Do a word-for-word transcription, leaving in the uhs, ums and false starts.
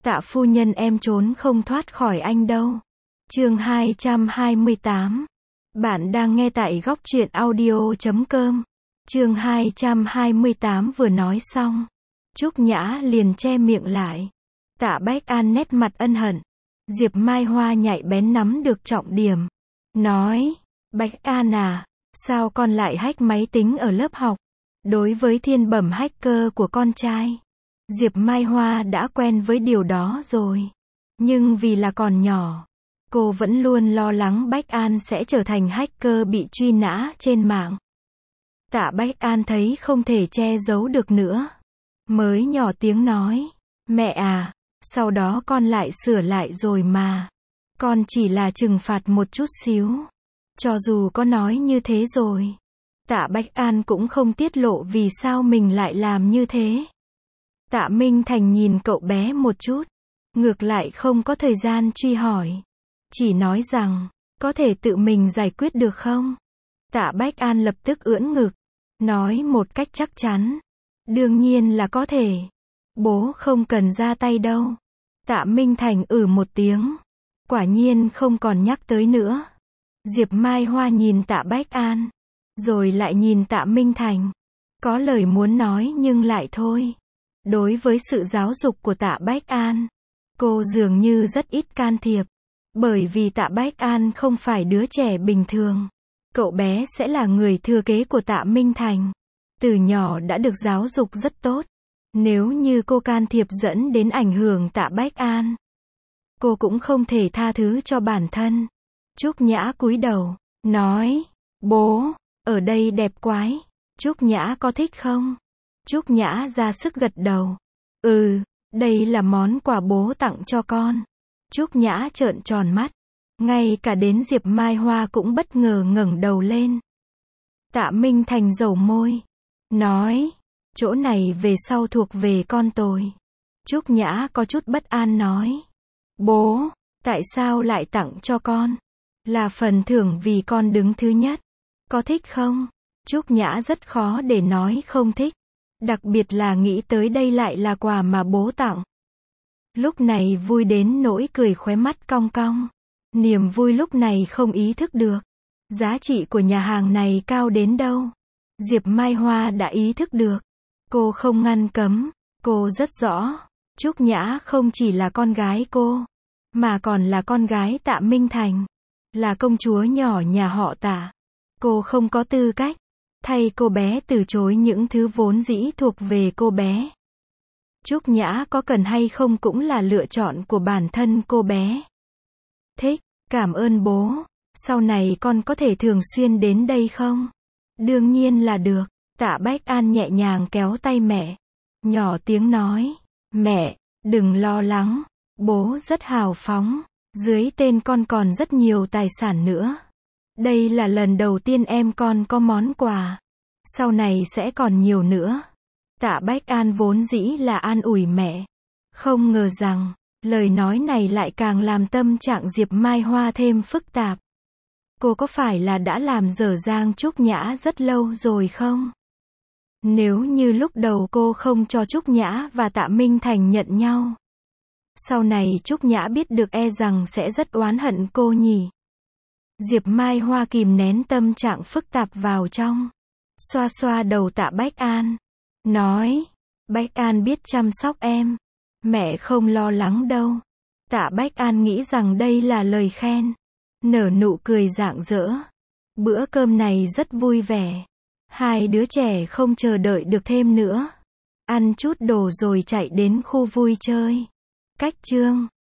Tạ phu nhân em trốn không thoát khỏi anh đâu. Chương hai trăm hai mươi tám. Bạn đang nghe tại góc truyện audio chấm com. Chương hai trăm hai mươi tám vừa nói xong, Trúc Nhã liền che miệng lại. Tạ Bách An nét mặt ân hận. Diệp Mai Hoa nhạy bén nắm được trọng điểm. Nói, Bách An à, sao con lại hack máy tính ở lớp học? Đối với thiên bẩm hacker của con trai, Diệp Mai Hoa đã quen với điều đó rồi. Nhưng vì là còn nhỏ, cô vẫn luôn lo lắng Bách An sẽ trở thành hacker bị truy nã trên mạng. Tạ Bách An thấy không thể che giấu được nữa, mới nhỏ tiếng nói, mẹ à, sau đó con lại sửa lại rồi mà. Con chỉ là trừng phạt một chút xíu. Cho dù có nói như thế rồi, Tạ Bách An cũng không tiết lộ vì sao mình lại làm như thế. Tạ Minh Thành nhìn cậu bé một chút, ngược lại không có thời gian truy hỏi. Chỉ nói rằng, có thể tự mình giải quyết được không? Tạ Bách An lập tức ưỡn ngực, nói một cách chắc chắn. Đương nhiên là có thể. Bố không cần ra tay đâu. Tạ Minh Thành ử một tiếng. Quả nhiên không còn nhắc tới nữa. Diệp Mai Hoa nhìn Tạ Bách An, rồi lại nhìn Tạ Minh Thành. Có lời muốn nói nhưng lại thôi. Đối với sự giáo dục của Tạ Bách An, cô dường như rất ít can thiệp. Bởi vì Tạ Bách An không phải đứa trẻ bình thường. Cậu bé sẽ là người thừa kế của Tạ Minh Thành. Từ nhỏ đã được giáo dục rất tốt. Nếu như cô can thiệp dẫn đến ảnh hưởng Tạ Bách An, cô cũng không thể tha thứ cho bản thân. Trúc Nhã cúi đầu, nói, bố, ở đây đẹp quái. Trúc Nhã có thích không? Trúc Nhã ra sức gật đầu. Ừ, đây là món quà bố tặng cho con. Trúc Nhã trợn tròn mắt. Ngay cả đến Diệp Mai Hoa cũng bất ngờ ngẩng đầu lên. Tạ Minh Thành dầu môi, nói, chỗ này về sau thuộc về con tôi. Trúc Nhã có chút bất an nói, bố, tại sao lại tặng cho con? Là phần thưởng vì con đứng thứ nhất. Có thích không? Trúc Nhã rất khó để nói không thích. Đặc biệt là nghĩ tới đây lại là quà mà bố tặng. Lúc này vui đến nỗi cười khóe mắt cong cong. Niềm vui lúc này không ý thức được. Giá trị của nhà hàng này cao đến đâu. Diệp Mai Hoa đã ý thức được. Cô không ngăn cấm. Cô rất rõ. Trúc Nhã không chỉ là con gái cô, mà còn là con gái Tạ Minh Thành. Là công chúa nhỏ nhà họ Tạ. Cô không có tư cách thay cô bé từ chối những thứ vốn dĩ thuộc về cô bé. Trúc Nhã có cần hay không cũng là lựa chọn của bản thân cô bé. Thích, cảm ơn bố. Sau này con có thể thường xuyên đến đây không? Đương nhiên là được. Tạ Bách An nhẹ nhàng kéo tay mẹ. Nhỏ tiếng nói, mẹ, đừng lo lắng. Bố rất hào phóng. Dưới tên con còn rất nhiều tài sản nữa. Đây là lần đầu tiên em con có món quà. Sau này sẽ còn nhiều nữa. Tạ Bách An vốn dĩ là an ủi mẹ. Không ngờ rằng, lời nói này lại càng làm tâm trạng Diệp Mai Hoa thêm phức tạp. Cô có phải là đã làm dở dang Trúc Nhã rất lâu rồi không? Nếu như lúc đầu cô không cho Trúc Nhã và Tạ Minh Thành nhận nhau, sau này Trúc Nhã biết được e rằng sẽ rất oán hận cô nhỉ. Diệp Mai Hoa kìm nén tâm trạng phức tạp vào trong. Xoa xoa đầu Tạ Bách An. Nói, Bách An biết chăm sóc em. Mẹ không lo lắng đâu. Tạ Bách An nghĩ rằng đây là lời khen. Nở nụ cười rạng rỡ. Bữa cơm này rất vui vẻ. Hai đứa trẻ không chờ đợi được thêm nữa. Ăn chút đồ rồi chạy đến khu vui chơi. Cách chương